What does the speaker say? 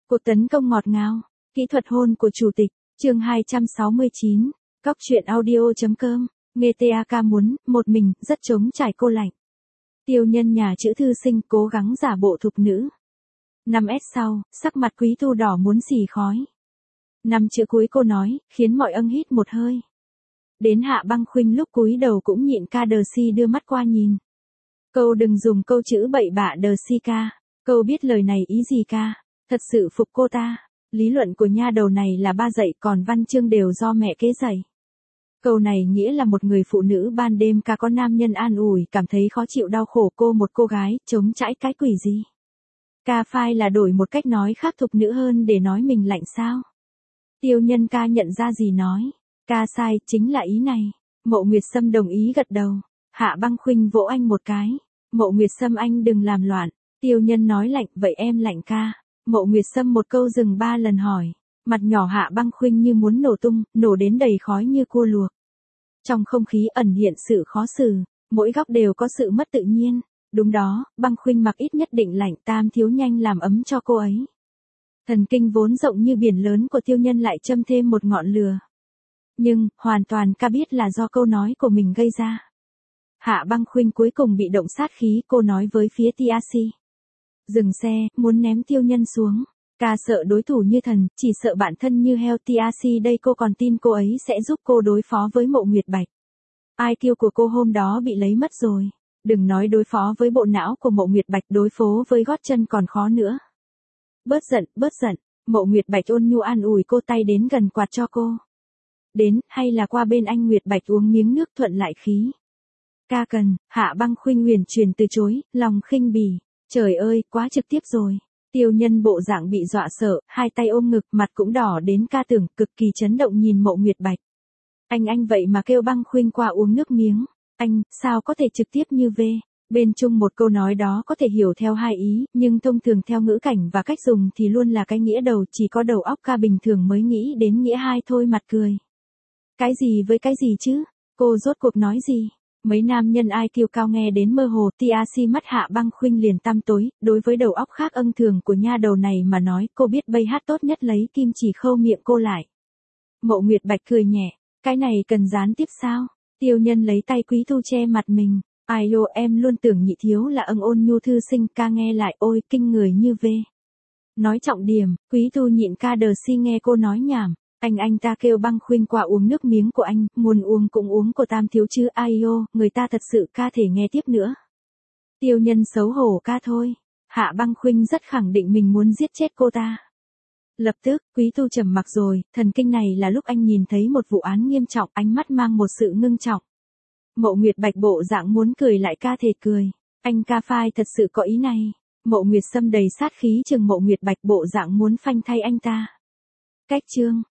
Cuộc tấn công ngọt ngào, kỹ thuật hôn của chủ tịch, chương 269, Cóc truyện audio.com, nghe TAK muốn, một mình, rất trống trải cô lạnh. Tiêu Nhân nhà chữ thư sinh cố gắng giả bộ thục nữ. 5S sau, sắc mặt Quý Tu đỏ muốn xì khói. 5 chữ cuối cô nói, khiến mọi âng hít một hơi. Đến Hạ Băng Khuynh lúc cúi đầu cũng nhịn ca đờ si đưa mắt qua nhìn. Câu đừng dùng câu chữ bậy bạ đờ si ca. Câu biết lời này ý gì ca. Thật sự phục cô ta. Lý luận của nha đầu này là ba dạy còn văn chương đều do mẹ kế dạy. Câu này nghĩa là một người phụ nữ ban đêm ca có nam nhân an ủi cảm thấy khó chịu đau khổ cô một cô gái chống chãi cái quỷ gì. Ca phai là đổi một cách nói khác thục nữ hơn để nói mình lạnh sao. Tiêu Nhân ca nhận ra gì nói. Ca sai, chính là ý này. Mộ Nguyệt Sâm đồng ý gật đầu. Hạ Băng Khuynh vỗ anh một cái. Mộ Nguyệt Sâm anh đừng làm loạn. Tiêu Nhân nói lạnh, vậy em lạnh ca. Mộ Nguyệt Sâm một câu dừng 3 lần hỏi. Mặt nhỏ Hạ Băng Khuynh như muốn nổ tung, nổ đến đầy khói như cua luộc. Trong không khí ẩn hiện sự khó xử, mỗi góc đều có sự mất tự nhiên. Đúng đó, Băng Khuynh mặc ít nhất định lạnh, Tam thiếu nhanh làm ấm cho cô ấy. Thần kinh vốn rộng như biển lớn của Tiêu Nhân lại châm thêm một ngọn lửa. Nhưng, hoàn toàn ca biết là do câu nói của mình gây ra. Hạ Băng Khuynh cuối cùng bị động sát khí, cô nói với phía TAC. Dừng xe, muốn ném Tiêu Nhân xuống. Ca sợ đối thủ như thần, chỉ sợ bản thân như heo. TAC đây cô còn tin cô ấy sẽ giúp cô đối phó với Mộ Nguyệt Bạch. IQ của cô hôm đó bị lấy mất rồi. Đừng nói đối phó với bộ não của Mộ Nguyệt Bạch, đối phó với gót chân còn khó nữa. Bớt giận, Mộ Nguyệt Bạch ôn nhu an ủi cô, tay đến gần quạt cho cô. Đến, hay là qua bên anh Nguyệt Bạch uống miếng nước thuận lại khí. Ca cần, Hạ Băng Khuynh huyền truyền từ chối, lòng khinh bỉ. Trời ơi, quá trực tiếp rồi. Tiêu Nhân bộ dạng bị dọa sợ, hai tay ôm ngực, mặt cũng đỏ đến ca tưởng, cực kỳ chấn động nhìn Mộ Nguyệt Bạch. Anh vậy mà kêu Băng Khuynh qua uống nước miếng. Anh, sao có thể trực tiếp như về. Bên chung một câu nói đó có thể hiểu theo hai ý, nhưng thông thường theo ngữ cảnh và cách dùng thì luôn là cái nghĩa đầu, chỉ có đầu óc ca bình thường mới nghĩ đến nghĩa hai thôi. Mặt cười. Cái gì với cái gì chứ? Cô rốt cuộc nói gì? Mấy nam nhân IQ cao nghe đến mơ hồ. TAC mắt Hạ Băng Khuynh liền tăm tối, đối với đầu óc khác ân thường của nha đầu này mà nói, cô biết bay hát tốt nhất lấy kim chỉ khâu miệng cô lại. Mộ Nguyệt Bạch cười nhẹ, cái này cần gián tiếp sao? Tiêu Nhân lấy tay Quý Tu che mặt mình. Ai ô, em luôn tưởng nhị thiếu là ôn nhu thư sinh, ca nghe lại ôi kinh người như về. Nói trọng điểm, Quý Tu nhịn ca đờ si nghe cô nói nhảm. Anh ta kêu Băng Khuynh qua uống nước miếng của anh, muốn uống cũng uống của Tam thiếu chứ. Ai ô, người ta thật sự ca thể nghe tiếp nữa. Tiêu Nhân xấu hổ ca thôi. Hạ Băng Khuynh rất khẳng định mình muốn giết chết cô ta. Lập tức, Quý Tu trầm mặc rồi, thần kinh này là lúc anh nhìn thấy một vụ án nghiêm trọng, ánh mắt mang một sự ngưng trọng. Mộ Nguyệt Bạch bộ dạng muốn cười lại ca thể cười. Anh ca phai thật sự có ý này. Mộ Nguyệt Sâm đầy sát khí chừng Mộ Nguyệt Bạch bộ dạng muốn phanh thay anh ta. Cách chương.